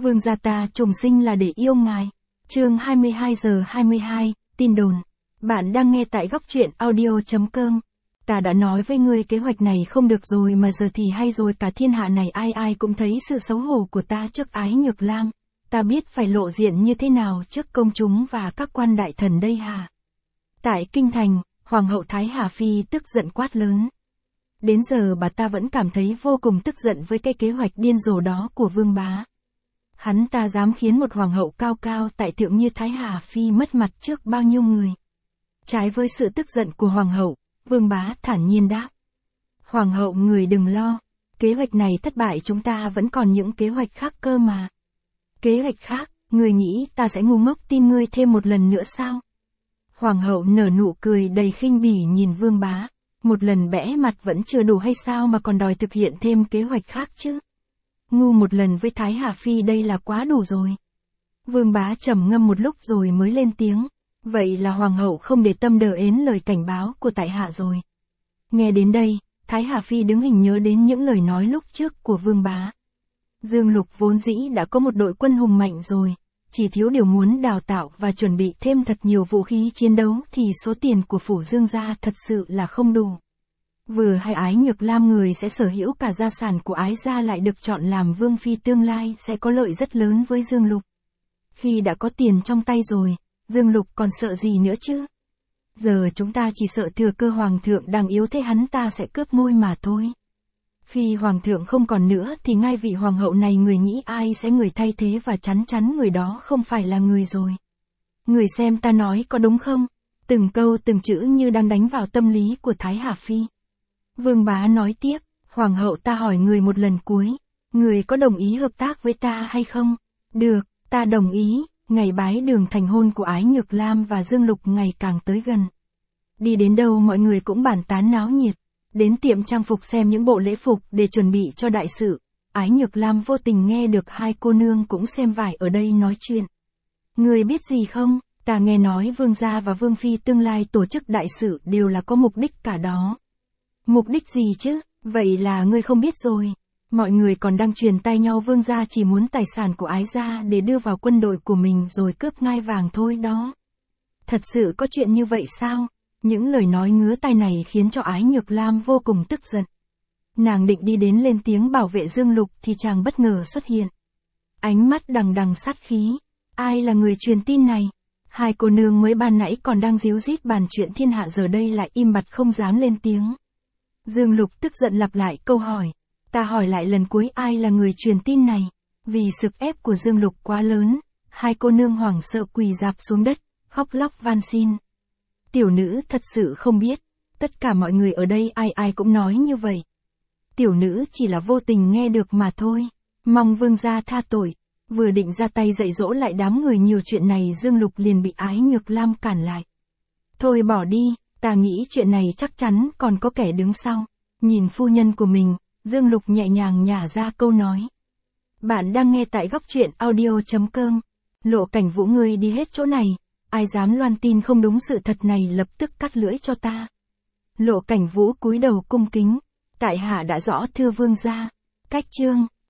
Vương gia ta trùng sinh là để yêu ngài. Chương 22:22, tin đồn. Bạn đang nghe tại góc truyện audio.com. Ta đã nói với ngươi kế hoạch này không được rồi mà giờ thì hay rồi, cả thiên hạ này ai ai cũng thấy sự xấu hổ của ta trước Ái Nhược Lam. Ta biết phải lộ diện như thế nào trước công chúng và các quan đại thần đây hả? Tại kinh thành, Hoàng hậu Thái Hà Phi tức giận quát lớn. Đến giờ bà ta vẫn cảm thấy vô cùng tức giận với cái kế hoạch điên rồ đó của Vương Bá. Hắn ta dám khiến một hoàng hậu cao cao tại thượng như Thái Hà Phi mất mặt trước bao nhiêu người. Trái với sự tức giận của hoàng hậu, Vương Bá thản nhiên đáp. Hoàng hậu người đừng lo, kế hoạch này thất bại chúng ta vẫn còn những kế hoạch khác cơ mà. Kế hoạch khác, người nghĩ ta sẽ ngu ngốc tin ngươi thêm một lần nữa sao? Hoàng hậu nở nụ cười đầy khinh bỉ nhìn Vương Bá, một lần bẽ mặt vẫn chưa đủ hay sao mà còn đòi thực hiện thêm kế hoạch khác chứ? Ngu một lần với Thái Hà Phi đây là quá đủ rồi. Vương Bá trầm ngâm một lúc rồi mới lên tiếng. Vậy là hoàng hậu không để tâm đờ ến lời cảnh báo của tại hạ rồi. Nghe đến đây, Thái Hà Phi đứng hình nhớ đến những lời nói lúc trước của Vương Bá. Dương Lục vốn dĩ đã có một đội quân hùng mạnh rồi, chỉ thiếu điều muốn đào tạo và chuẩn bị thêm thật nhiều vũ khí chiến đấu thì số tiền của phủ Dương gia thật sự là không đủ. Vừa hay Ái Nhược Lam người sẽ sở hữu cả gia sản của Ái gia lại được chọn làm vương phi tương lai sẽ có lợi rất lớn với Dương Lục. Khi đã có tiền trong tay rồi, Dương Lục còn sợ gì nữa chứ? Giờ chúng ta chỉ sợ thừa cơ hoàng thượng đang yếu thế hắn ta sẽ cướp ngôi mà thôi. Khi hoàng thượng không còn nữa thì ngai vị hoàng hậu này người nghĩ ai sẽ người thay thế và chắn chắn người đó không phải là người rồi. Người xem ta nói có đúng không? Từng câu từng chữ như đang đánh vào tâm lý của Thái Hà Phi. Vương Bá nói tiếp, hoàng hậu ta hỏi người một lần cuối, người có đồng ý hợp tác với ta hay không? Được, ta đồng ý. Ngày bái đường thành hôn của Ái Nhược Lam và Dương Lục ngày càng tới gần. Đi đến đâu mọi người cũng bàn tán náo nhiệt, đến tiệm trang phục xem những bộ lễ phục để chuẩn bị cho đại sự. Ái Nhược Lam vô tình nghe được hai cô nương cũng xem vải ở đây nói chuyện. Người biết gì không, ta nghe nói vương gia và vương phi tương lai tổ chức đại sự đều là có mục đích cả đó. Mục đích gì chứ, vậy là ngươi không biết rồi. Mọi người còn đang truyền tai nhau vương gia chỉ muốn tài sản của Ái gia để đưa vào quân đội của mình rồi cướp ngai vàng thôi đó. Thật sự có chuyện như vậy sao? Những lời nói ngứa tai này khiến cho Ái Nhược Lam vô cùng tức giận. Nàng định đi đến lên tiếng bảo vệ Dương Lục thì chàng bất ngờ xuất hiện. Ánh mắt đằng đằng sát khí. Ai là người truyền tin này? Hai cô nương mới ban nãy còn đang díu dít bàn chuyện thiên hạ giờ đây lại im bặt không dám lên tiếng. Dương Lục tức giận lặp lại câu hỏi. Ta hỏi lại lần cuối ai là người truyền tin này? Vì sức ép của Dương Lục quá lớn, hai cô nương hoảng sợ quỳ rạp xuống đất, khóc lóc van xin. Tiểu nữ thật sự không biết, tất cả mọi người ở đây ai ai cũng nói như vậy. Tiểu nữ chỉ là vô tình nghe được mà thôi, mong vương gia tha tội. Vừa định ra tay dạy dỗ lại đám người nhiều chuyện này Dương Lục liền bị Ái Nhược Lam cản lại. Thôi bỏ đi, ta nghĩ chuyện này chắc chắn còn có kẻ đứng sau. Nhìn phu nhân của mình, Dương Lục nhẹ nhàng nhả ra câu nói. Bạn đang nghe tại góc truyện audio.com. Lộ Cảnh Vũ ngươi đi hết chỗ này, ai dám loan tin không đúng sự thật này lập tức cắt lưỡi cho ta. Lộ Cảnh Vũ cúi đầu cung kính. Tại hạ đã rõ thưa vương gia. Cách chương